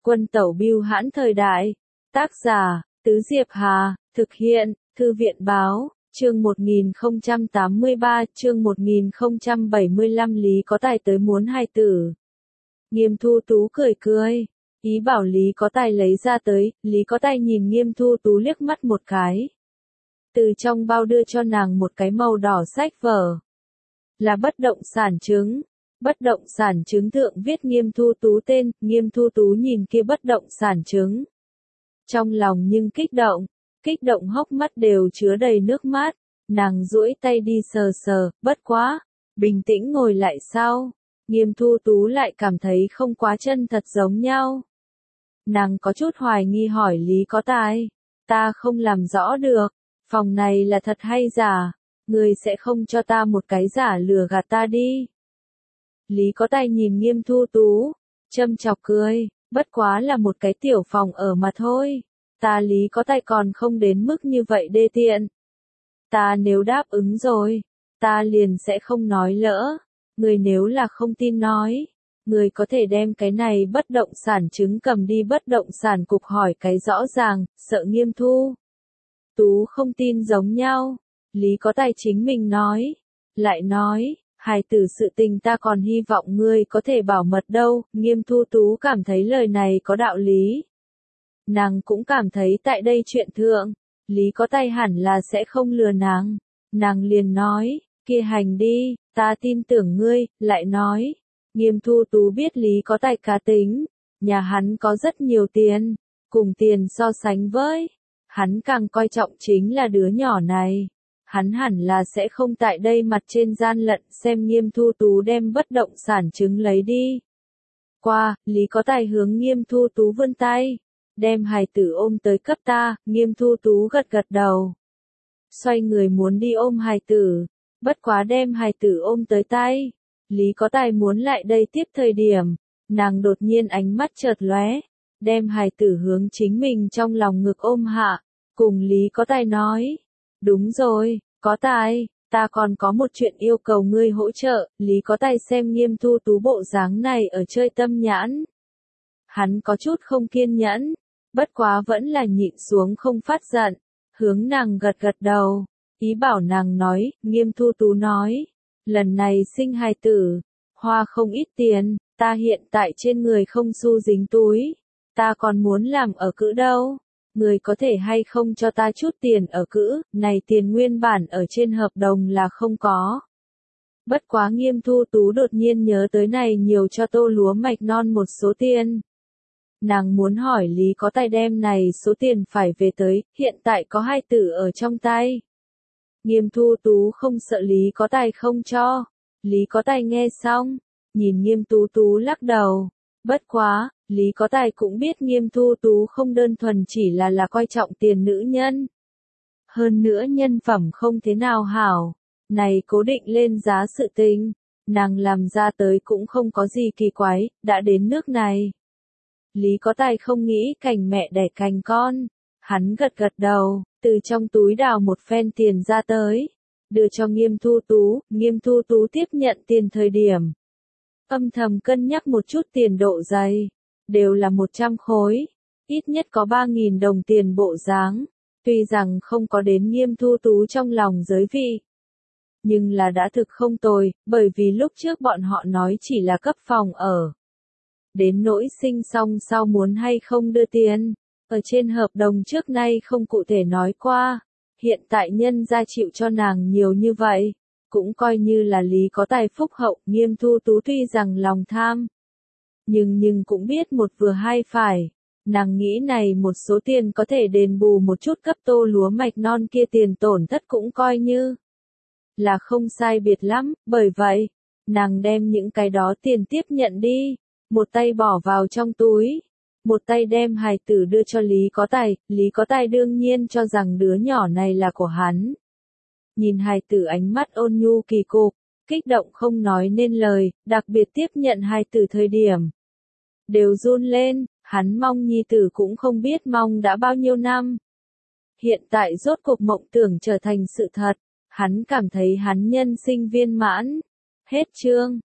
Quân tẩu bưu hãn thời đại. Tác giả, Tứ Diệp Hà, thực hiện, Thư viện báo, chương 1083, chương 1075 Lý Có Tài tới muốn hài tử. Nghiêm Thu Tú cười cười, ý bảo Lý Có Tài lấy ra tới, Lý Có Tài nhìn Nghiêm Thu Tú liếc mắt một cái. Từ trong bao đưa cho nàng một cái màu đỏ sách vở. Là bất động sản chứng. Bất động sản chứng thượng viết Nghiêm Thu Tú tên, Nghiêm Thu Tú nhìn kia bất động sản chứng. Trong lòng nhưng kích động hốc mắt đều chứa đầy nước mắt, nàng duỗi tay đi sờ sờ, bất quá, bình tĩnh ngồi lại sau. Nghiêm Thu Tú lại cảm thấy không quá chân thật giống nhau. Nàng có chút hoài nghi hỏi Lý Có Tài, ta không làm rõ được, phòng này là thật hay giả, người sẽ không cho ta một cái giả lừa gạt ta đi. Lý Có Tài nhìn Nghiêm Thu Tú, châm chọc cười, bất quá là một cái tiểu phòng ở mà thôi, ta Lý Có Tài còn không đến mức như vậy đê tiện. Ta nếu đáp ứng rồi, ta liền sẽ không nói lỡ, người nếu là không tin nói, người có thể đem cái này bất động sản chứng cầm đi bất động sản cục hỏi cái rõ ràng, sợ Nghiêm Thu Tú không tin giống nhau. Lý Có Tài chính mình nói, lại nói, hài tử sự tình ta còn hy vọng ngươi có thể bảo mật đâu. Nghiêm Thu Tú cảm thấy lời này có đạo lý. Nàng cũng cảm thấy tại đây chuyện thượng, Lý Có Tài hẳn là sẽ không lừa nàng. Nàng liền nói, kia hành đi, ta tin tưởng ngươi, lại nói. Nghiêm Thu Tú biết Lý Có Tài cá tính, nhà hắn có rất nhiều tiền, cùng tiền so sánh với, hắn càng coi trọng chính là đứa nhỏ này. Hắn hẳn là sẽ không tại đây mặt trên gian lận xem Nghiêm Thu Tú đem bất động sản chứng lấy đi. Qua, Lý Có Tài hướng Nghiêm Thu Tú vươn tay, đem hài tử ôm tới cấp ta. Nghiêm Thu Tú gật gật đầu. Xoay người muốn đi ôm hài tử, bất quá đem hài tử ôm tới tay. Lý Có Tài muốn lại đây tiếp thời điểm, nàng đột nhiên ánh mắt chợt lóe, đem hài tử hướng chính mình trong lòng ngực ôm hạ, cùng Lý Có Tài nói. Đúng rồi, Có Tài, ta còn có một chuyện yêu cầu ngươi hỗ trợ. Lý Có Tài xem Nghiêm Thu Tú bộ dáng này ở chơi tâm nhãn. Hắn có chút không kiên nhẫn, bất quá vẫn là nhịn xuống không phát giận, hướng nàng gật gật đầu, ý bảo nàng nói. Nghiêm Thu Tú nói, lần này sinh hài tử, hoa không ít tiền, ta hiện tại trên người không xu dính túi, ta còn muốn làm ở cữ đâu. Người có thể hay không cho ta chút tiền ở cữ, này tiền nguyên bản ở trên hợp đồng là không có. Bất quá Nghiêm Thu Tú đột nhiên nhớ tới này nhiều cho tô lúa mạch non một số tiền. Nàng muốn hỏi Lý Có Tài đem này số tiền phải về tới, hiện tại có hai tử ở trong tay. Nghiêm Thu Tú không sợ Lý Có Tài không cho. Lý Có Tài nghe xong, nhìn Nghiêm Thu Tú lắc đầu. Bất quá, Lý Có Tài cũng biết Nghiêm Thu Tú không đơn thuần chỉ là coi trọng tiền nữ nhân. Hơn nữa nhân phẩm không thế nào hảo. Này cố định lên giá sự tình, nàng làm ra tới cũng không có gì kỳ quái, đã đến nước này. Lý Có Tài không nghĩ cành mẹ đẻ cành con. Hắn gật gật đầu, từ trong túi đào một phen tiền ra tới, đưa cho Nghiêm Thu Tú. Nghiêm Thu Tú tiếp nhận tiền thời điểm, âm thầm cân nhắc một chút tiền độ dày, đều là 100 khối, ít nhất có 3.000 đồng tiền bộ dáng. Tuy rằng không có đến Nghiêm Thu Tú trong lòng giới vị, nhưng là đã thực không tồi, bởi vì lúc trước bọn họ nói chỉ là cấp phòng ở. Đến nỗi sinh xong sau muốn hay không đưa tiền, ở trên hợp đồng trước nay không cụ thể nói qua, hiện tại nhân gia chịu cho nàng nhiều như vậy, cũng coi như là Lý Có Tài phúc hậu. Nghiêm Thu Tú tuy rằng lòng tham, nhưng cũng biết một vừa hai phải, nàng nghĩ này một số tiền có thể đền bù một chút cấp tô lúa mạch non kia tiền tổn thất cũng coi như là không sai biệt lắm, bởi vậy, nàng đem những cái đó tiền tiếp nhận đi, một tay bỏ vào trong túi, một tay đem hài tử đưa cho Lý Có Tài. Lý Có Tài đương nhiên cho rằng đứa nhỏ này là của hắn. Nhìn hài tử ánh mắt ôn nhu kỳ cục, kích động không nói nên lời, đặc biệt tiếp nhận hài tử thời điểm, đều run lên, hắn mong nhi tử cũng không biết mong đã bao nhiêu năm. Hiện tại rốt cuộc mộng tưởng trở thành sự thật, hắn cảm thấy hắn nhân sinh viên mãn. Hết chương.